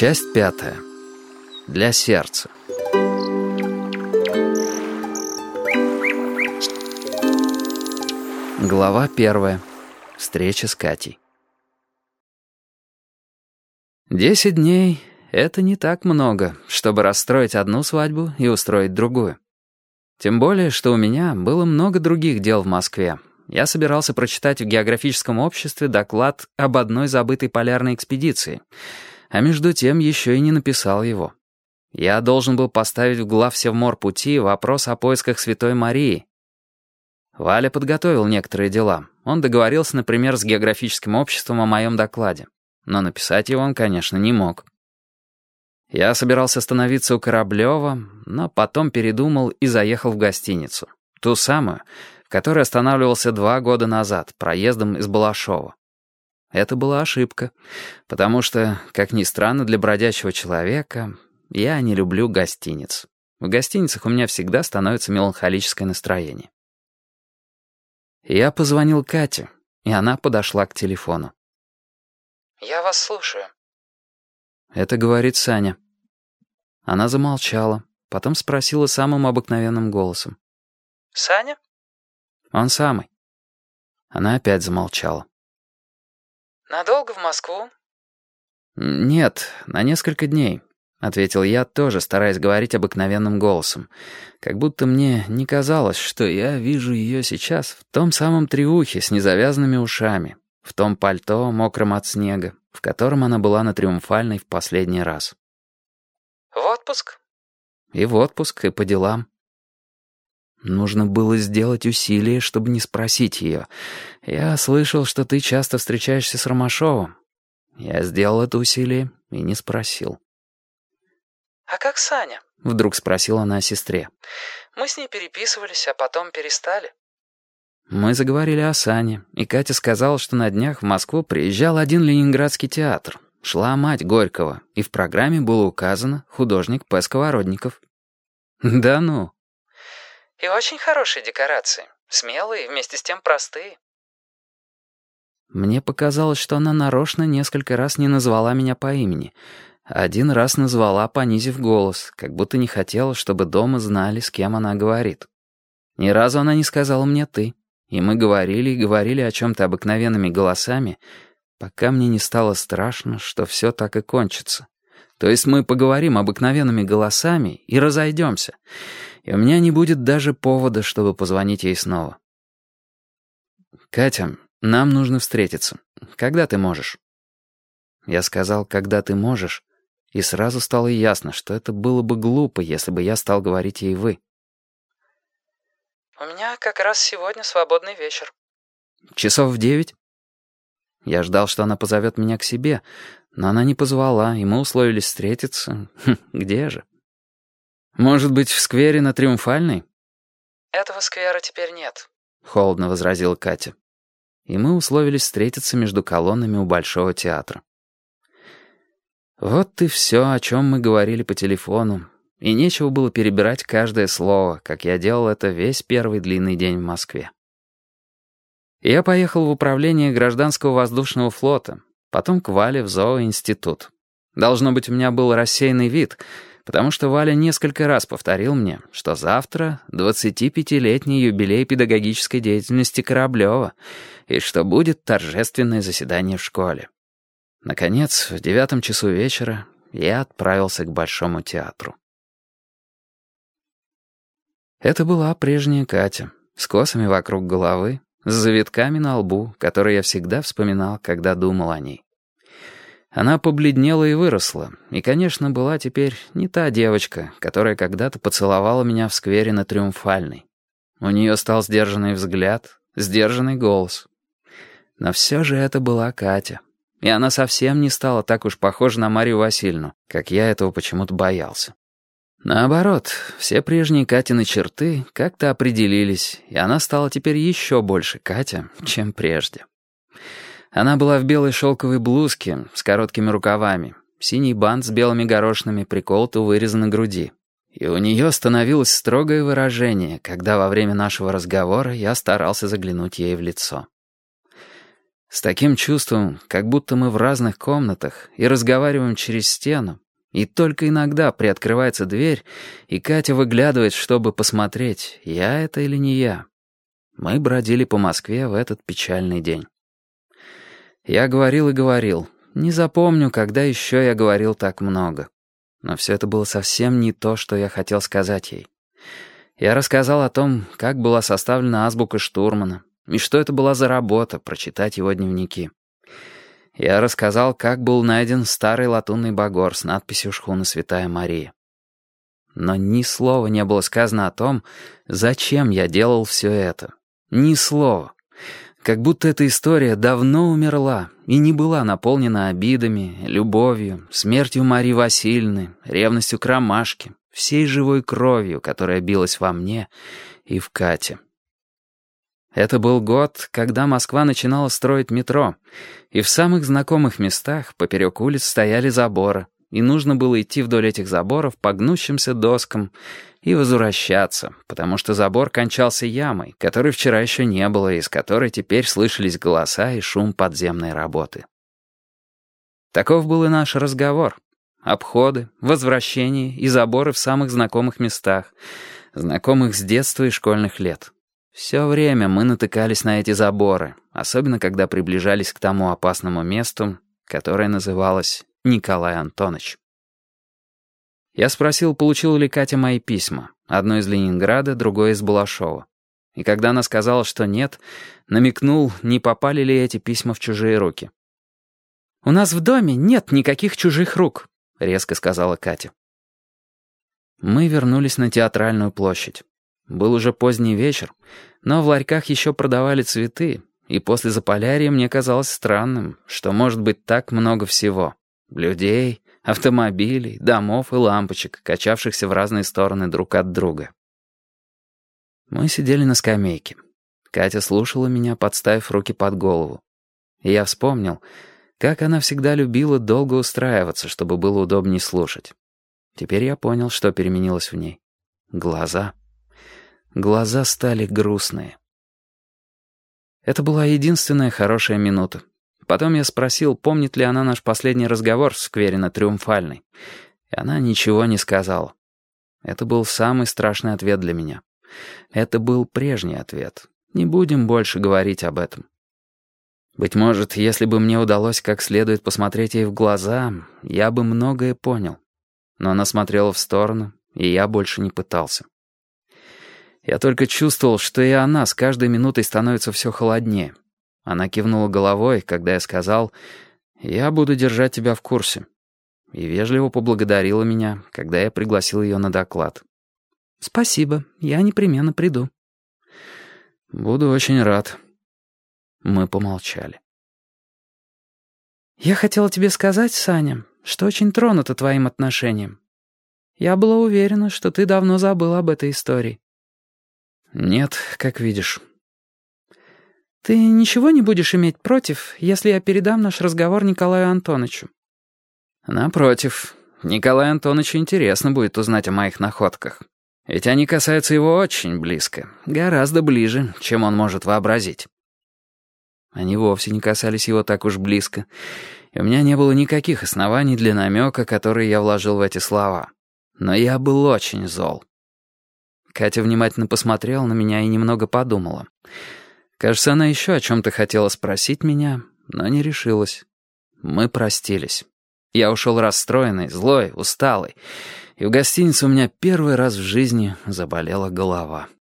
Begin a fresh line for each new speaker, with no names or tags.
Часть 5. Для сердца. Глава 1. Встреча с Катей. 10 дней — это не так много, чтобы расстроить одну свадьбу и устроить другую. Тем более, что у меня было много других дел в Москве. Я собирался прочитать в географическом обществе доклад об одной забытой полярной экспедиции, а между тем еще и не написал его. Я должен был поставить в главсевморпути вопрос о поисках Святой Марии. Валя подготовил некоторые дела. Он договорился, например, с географическим обществом о моем докладе. Но написать его он, конечно, не мог. Я собирался остановиться у Кораблева, но потом передумал и заехал в гостиницу. Ту самую, в которой останавливался 2 года назад, проездом из Балашова. Это была ошибка, потому что, как ни странно для бродячего человека, я не люблю гостиниц. В гостиницах у меня всегда становится меланхолическое настроение. Я позвонил Кате, и она подошла к телефону.
«Я вас слушаю».
Это говорит Саня. Она замолчала, потом спросила самым обыкновенным голосом.
«Саня?»
«Он самый». Она опять замолчала.
«Надолго в Москву?»
«Нет, на несколько дней», — ответил я, тоже стараясь говорить обыкновенным голосом. Как будто мне не казалось, что я вижу ее сейчас в том самом триухе с незавязанными ушами, в том пальто, мокром от снега, в котором она была на Триумфальной в последний раз.
«В отпуск?»
И в отпуск, и по делам. Нужно было сделать усилие, чтобы не спросить ее. Я слышал, что ты часто встречаешься с Ромашовым. Я сделал это усилие и не спросил.
«А как Саня?»
— вдруг спросила она о сестре.
«Мы с ней переписывались, а потом перестали».
Мы заговорили о Сане, и Катя сказала, что на днях в Москву приезжал один ленинградский театр. Шла «Мать Горького», и в программе было указано художник П. Сковородников. Да ну.
«И очень хорошие декорации. Смелые и вместе с тем простые».
Мне показалось, что она нарочно несколько раз не назвала меня по имени. Один раз назвала, понизив голос, как будто не хотела, чтобы дома знали, с кем она говорит. Ни разу она не сказала мне «ты». И мы говорили и говорили о чем-то обыкновенными голосами, пока мне не стало страшно, что все так и кончится. То есть мы поговорим обыкновенными голосами и разойдемся, и у меня не будет даже повода, чтобы позвонить ей снова. «Катя, нам нужно встретиться. Когда ты можешь?» Я сказал «когда ты можешь», и сразу стало ясно, что это было бы глупо, если бы я стал говорить ей «вы».
«У меня как раз сегодня свободный вечер».
«Часов в 9?» Я ждал, что она позовет меня к себе, но она не позвала, и мы условились встретиться. Где же? «Может быть, в сквере на Триумфальной?»
«Этого сквера теперь нет»,
— холодно возразила Катя. И мы условились встретиться между колоннами у Большого театра. Вот и все, о чем мы говорили по телефону. И нечего было перебирать каждое слово, как я делал это весь первый длинный день в Москве. Я поехал в управление гражданского воздушного флота, потом к Вале в зооинститут. Должно быть, у меня был рассеянный вид, потому что Валя несколько раз повторил мне, что завтра 25-летний юбилей педагогической деятельности Кораблева, и что будет торжественное заседание в школе. Наконец, в 9 часу вечера я отправился к Большому театру. Это была прежняя Катя, с косами вокруг головы, с завитками на лбу, которые я всегда вспоминал, когда думал о ней. Она побледнела и выросла, и, конечно, была теперь не та девочка, которая когда-то поцеловала меня в сквере на Триумфальной. У нее стал сдержанный взгляд, сдержанный голос. Но все же это была Катя, и она совсем не стала так уж похожа на Марию Васильевну, как я этого почему-то боялся. Наоборот, все прежние Катины черты как-то определились, и она стала теперь еще больше Катя, чем прежде. Она была в белой шелковой блузке с короткими рукавами, синий бант с белыми горошинами приколот у выреза груди. И у нее становилось строгое выражение, когда во время нашего разговора я старался заглянуть ей в лицо. С таким чувством, как будто мы в разных комнатах и разговариваем через стену, и только иногда приоткрывается дверь, и Катя выглядывает, чтобы посмотреть, я это или не я. Мы бродили по Москве в этот печальный день. Я говорил и говорил. Не запомню, когда еще я говорил так много. Но все это было совсем не то, что я хотел сказать ей. Я рассказал о том, как была составлена азбука штурмана, и что это была за работа — прочитать его дневники. Я рассказал, как был найден старый латунный багор с надписью «Шхуна Святая Мария». Но ни слова не было сказано о том, зачем я делал все это. Ни слова. Как будто эта история давно умерла и не была наполнена обидами, любовью, смертью Марии Васильевны, ревностью к ромашке, всей живой кровью, которая билась во мне и в Кате. Это был год, когда Москва начинала строить метро, и в самых знакомых местах поперек улиц стояли заборы, и нужно было идти вдоль этих заборов по гнущимся доскам и возвращаться, потому что забор кончался ямой, которой вчера еще не было, и из которой теперь слышались голоса и шум подземной работы. Таков был и наш разговор. Обходы, возвращения и заборы в самых знакомых местах, знакомых с детства и школьных лет. Все время мы натыкались на эти заборы, особенно когда приближались к тому опасному месту, которое называлось Николай Антонович. Я спросил, получила ли Катя мои письма, одно из Ленинграда, другое из Балашова. И когда она сказала, что нет, намекнул, не попали ли эти письма в чужие руки. «У нас в доме нет никаких чужих рук», — резко сказала Катя. Мы вернулись на Театральную площадь. Был уже поздний вечер, но в ларьках еще продавали цветы, и после Заполярья мне казалось странным, что может быть так много всего. Людей, автомобилей, домов и лампочек, качавшихся в разные стороны друг от друга. Мы сидели на скамейке. Катя слушала меня, подставив руки под голову. И я вспомнил, как она всегда любила долго устраиваться, чтобы было удобнее слушать. Теперь я понял, что переменилось в ней. Глаза. Глаза стали грустные. Это была единственная хорошая минута. Потом я спросил, помнит ли она наш последний разговор в сквере на Триумфальной. И она ничего не сказала. Это был самый страшный ответ для меня. Это был прежний ответ. Не будем больше говорить об этом. Быть может, если бы мне удалось как следует посмотреть ей в глаза, я бы многое понял. Но она смотрела в сторону, и я больше не пытался. Я только чувствовал, что и она с каждой минутой становится все холоднее. Она кивнула головой, когда я сказал: «Я буду держать тебя в курсе», и вежливо поблагодарила меня, когда я пригласил ее на доклад. «Спасибо, я непременно приду». «Буду очень рад». Мы помолчали. «Я хотела тебе сказать, Саня, что очень тронута твоим отношением. Я была уверена, что ты давно забыл об этой истории». «Нет, как видишь». «Ты ничего не будешь иметь против, если я передам наш разговор Николаю Антоновичу?» «Напротив, Николаю Антоновичу интересно будет узнать о моих находках. Ведь они касаются его очень близко, гораздо ближе, чем он может вообразить». Они вовсе не касались его так уж близко, и у меня не было никаких оснований для намека, который я вложил в эти слова. Но я был очень зол. Катя внимательно посмотрела на меня и немного подумала. Кажется, она еще о чем-то хотела спросить меня, но не решилась. Мы простились. Я ушел расстроенный, злой, усталый, и в гостинице у меня первый раз в жизни заболела голова.